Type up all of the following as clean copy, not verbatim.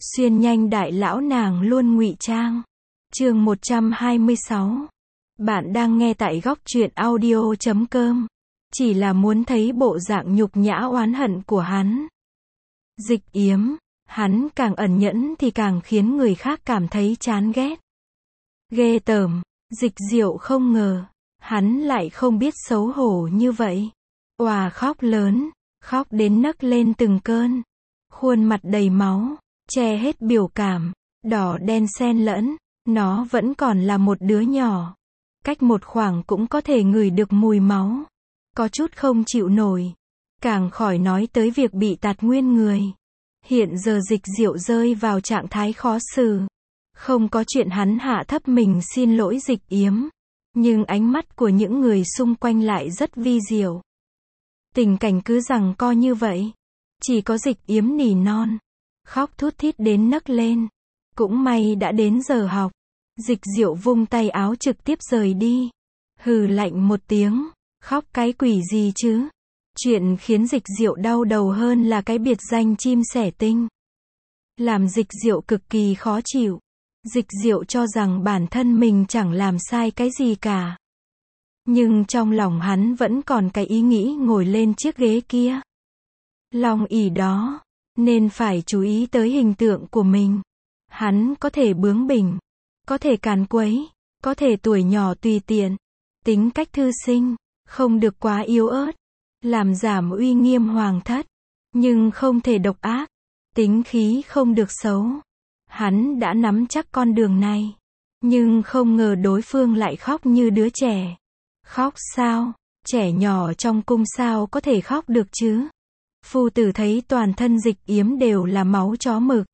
Xuyên nhanh đại lão nàng luôn ngụy trang. Chương 126. Bạn đang nghe tại góc truyện audio.com. Chỉ là muốn thấy bộ dạng nhục nhã oán hận của hắn. Dịch Yếm, hắn càng ẩn nhẫn thì càng khiến người khác cảm thấy chán ghét. Ghê tởm, Dịch Diệu không ngờ, hắn lại không biết xấu hổ như vậy. Òa khóc lớn, khóc đến nấc lên từng cơn. Khuôn mặt đầy máu, che hết biểu cảm, đỏ đen xen lẫn, nó vẫn còn là một đứa nhỏ. Cách một khoảng cũng có thể ngửi được mùi máu. Có chút không chịu nổi. Càng khỏi nói tới việc bị tạt nguyên người. Hiện giờ Dịch Diệu rơi vào trạng thái khó xử. Không có chuyện hắn hạ thấp mình xin lỗi Dịch Yếm. Nhưng ánh mắt của những người xung quanh lại rất vi diệu. Tình cảnh cứ giằng co như vậy. Chỉ có Dịch Yếm nỉ non. Khóc thút thít đến nấc lên. Cũng may đã đến giờ học. Dịch Diệu vung tay áo trực tiếp rời đi. Hừ lạnh một tiếng. Khóc cái quỷ gì chứ? Chuyện khiến Dịch Diệu đau đầu hơn là cái biệt danh chim sẻ tinh. Làm Dịch Diệu cực kỳ khó chịu. Dịch Diệu cho rằng bản thân mình chẳng làm sai cái gì cả. Nhưng trong lòng hắn vẫn còn cái ý nghĩ ngồi lên chiếc ghế kia. Lòng ỷ đó, nên phải chú ý tới hình tượng của mình. Hắn có thể bướng bỉnh, có thể càn quấy, có thể tuổi nhỏ tùy tiện, tính cách thư sinh, không được quá yếu ớt, làm giảm uy nghiêm hoàng thất, nhưng không thể độc ác, tính khí không được xấu. Hắn đã nắm chắc con đường này, nhưng không ngờ đối phương lại khóc như đứa trẻ. Khóc sao? Trẻ nhỏ trong cung sao có thể khóc được chứ? Phu tử thấy toàn thân Dịch Yếm đều là máu chó mực.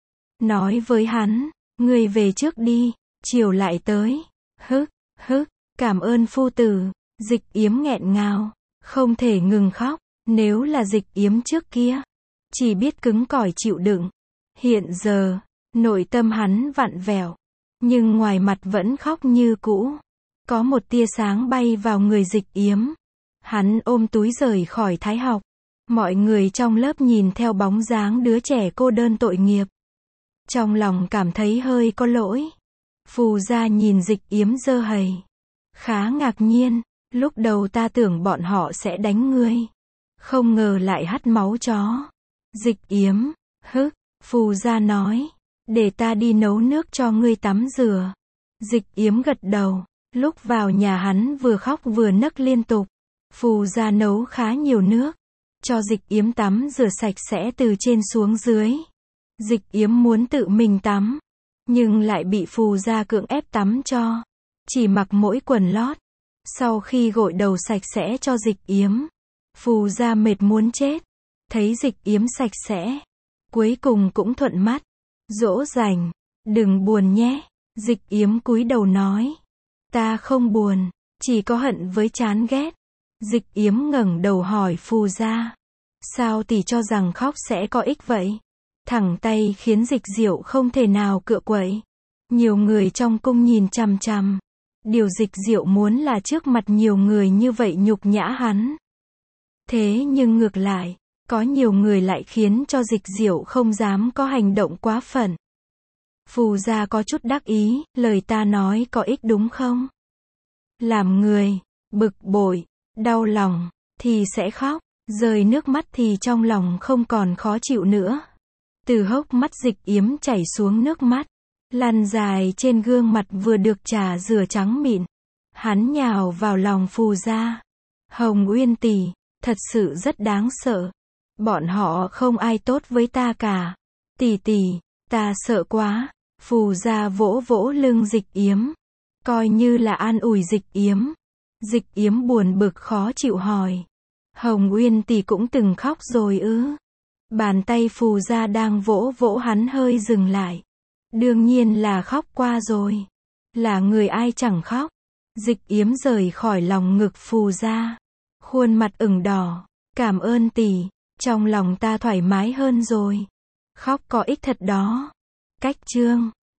Nói với hắn, ngươi về trước đi, chiều lại tới. Hức, cảm ơn phu tử. Dịch Yếm nghẹn ngào, không thể ngừng khóc. Nếu là Dịch Yếm trước kia, chỉ biết cứng cỏi chịu đựng. Hiện giờ, nội tâm hắn vặn vẹo, nhưng ngoài mặt vẫn khóc như cũ. Có một tia sáng bay vào người Dịch Yếm. Hắn ôm túi rời khỏi thái học. Mọi người trong lớp nhìn theo bóng dáng đứa trẻ cô đơn tội nghiệp. Trong lòng cảm thấy hơi có lỗi. Phù gia nhìn Dịch Yếm dơ hầy. Khá ngạc nhiên, lúc đầu ta tưởng bọn họ sẽ đánh ngươi. Không ngờ lại hắt máu chó. Dịch Yếm, Phù gia nói, để ta đi nấu nước cho ngươi tắm rửa. Dịch Yếm gật đầu, lúc vào nhà hắn vừa khóc vừa nấc liên tục. Phù gia nấu khá nhiều nước, cho Dịch Yếm tắm rửa sạch sẽ từ trên xuống dưới. Dịch Yếm muốn tự mình tắm, nhưng lại bị phù gia cưỡng ép tắm cho. Chỉ mặc mỗi quần lót. Sau khi gội đầu sạch sẽ cho Dịch Yếm, phù gia mệt muốn chết. Thấy Dịch Yếm sạch sẽ, cuối cùng cũng thuận mắt. Dỗ dành, đừng buồn nhé. Dịch Yếm cúi đầu nói, ta không buồn, chỉ có hận với chán ghét. Dịch Yếm ngẩng đầu hỏi phù gia, sao tỷ cho rằng khóc sẽ có ích vậy? Thẳng tay khiến Dịch Diệu không thể nào cựa quậy. Nhiều người trong cung nhìn chằm chằm. Điều Dịch Diệu muốn là trước mặt nhiều người như vậy nhục nhã hắn. Thế nhưng ngược lại, có nhiều người lại khiến cho Dịch Diệu không dám có hành động quá phận. Phù gia có chút đắc ý, lời ta nói có ích đúng không? Làm người bực bội, đau lòng, thì sẽ khóc, rơi nước mắt thì trong lòng không còn khó chịu nữa. Từ hốc mắt Dịch Yếm chảy xuống nước mắt, lăn dài trên gương mặt vừa được trà rửa trắng mịn. Hắn nhào vào lòng phù gia. Hồng Uyên tỷ, thật sự rất đáng sợ. Bọn họ không ai tốt với ta cả. Tỷ tỷ, ta sợ quá. Phù gia vỗ vỗ lưng Dịch Yếm, coi như là an ủi Dịch Yếm. Dịch Yếm buồn bực khó chịu hỏi, Hồng Uyên tỷ cũng từng khóc rồi ư? Bàn tay phù gia đang vỗ vỗ hắn hơi dừng lại. Đương nhiên là khóc qua rồi. Là người ai chẳng khóc. Dịch Yếm rời khỏi lòng ngực phù gia. Khuôn mặt ửng đỏ. Cảm ơn tỷ. Trong lòng ta thoải mái hơn rồi. Khóc có ích thật đó. Cách chương